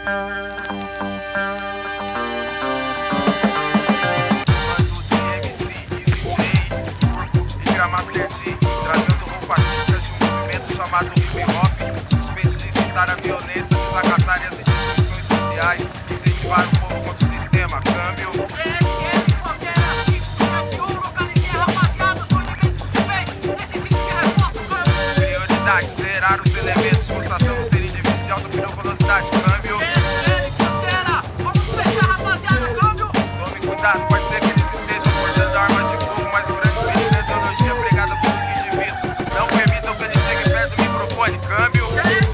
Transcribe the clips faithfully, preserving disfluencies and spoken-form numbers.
Chamado hip hop, suspeito de incitar a violência, desacatar as instituições sociais, incentivar o povo contra o sistema, câmbio. Prioridade, zerar os elementos, forçação do ser indivíduo de alta velocidade, câmbio. Vamos fechar, rapaziada, câmbio. Tome cuidado, pode ser que eles estejam forjando armas de fogo, mas o grande perigo é a ideologia pregada pelos indivíduos. Não permitam que eles cheguem perto do microfone, câmbio.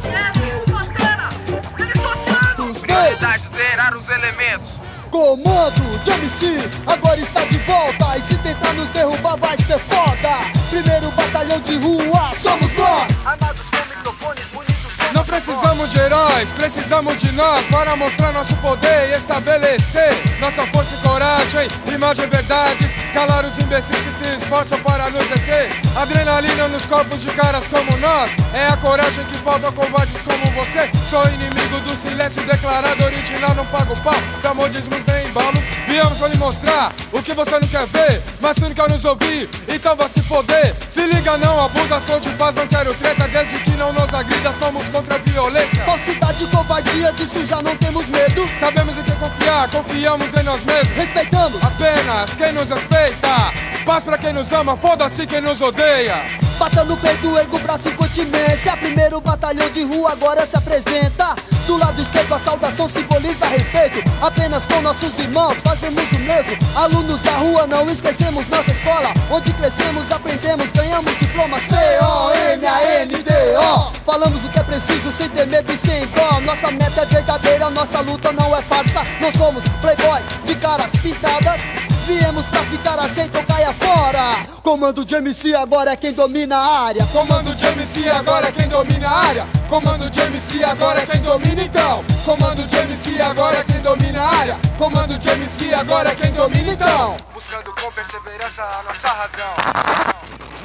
Prioridade, zerar os elementos. Comando de M C agora está de volta, e se tentar nos derrubar vai ser foda. Primeiro batalhão de rua, somos nós. Armados com microfones, munidos com... Não precisamos de heróis, precisamos de nós para mostrar nosso poder e estabelecer nossa força e coragem, imagem e verdades, calar os imbecis que se esforçam para nos deter. Adrenalina nos corpos de caras como nós, é a coragem que falta a covardes como você. Sou inimigo do silêncio declarado, original, não pago pau pra modismos nem embalos. Viemos pra lhe mostrar o que você não quer ver, mas se não quer nos ouvir, então vai se foder. Se liga, não abusa, sou de paz, não quero treta, desde que não nos agrida, somos contra a violência. Falsidade e covardia, disso já não temos medo. Sabemos em quem confiar, confiamos em nós mesmos. Respeitamos Apenas quem nos respeita, paz pra quem nos ama, foda-se quem nos odeia. Bata no peito, ergo o braço em continência. Primeiro batalhão de rua agora se apresenta. Do lado esquerdo a saudação simboliza respeito. Apenas com nossos irmãos fazemos o mesmo. Alunos da rua, não esquecemos nossa escola, onde crescemos, aprendemos, ganhamos diploma C O M A N D O. Falamos o que é preciso sem ter medo e sem dó. Nossa meta é verdadeira, nossa luta não é farsa. Não somos playboys de caras pintadas, viemos pra ficar aceito ou caia fora. Comando de M C agora é quem domina a área. Comando de M C agora é quem domina a área. Comando de M C agora é quem domina então. Comando de M C agora é quem domina a área. Comando de M C agora é quem domina então. Buscando com perseverança a nossa razão.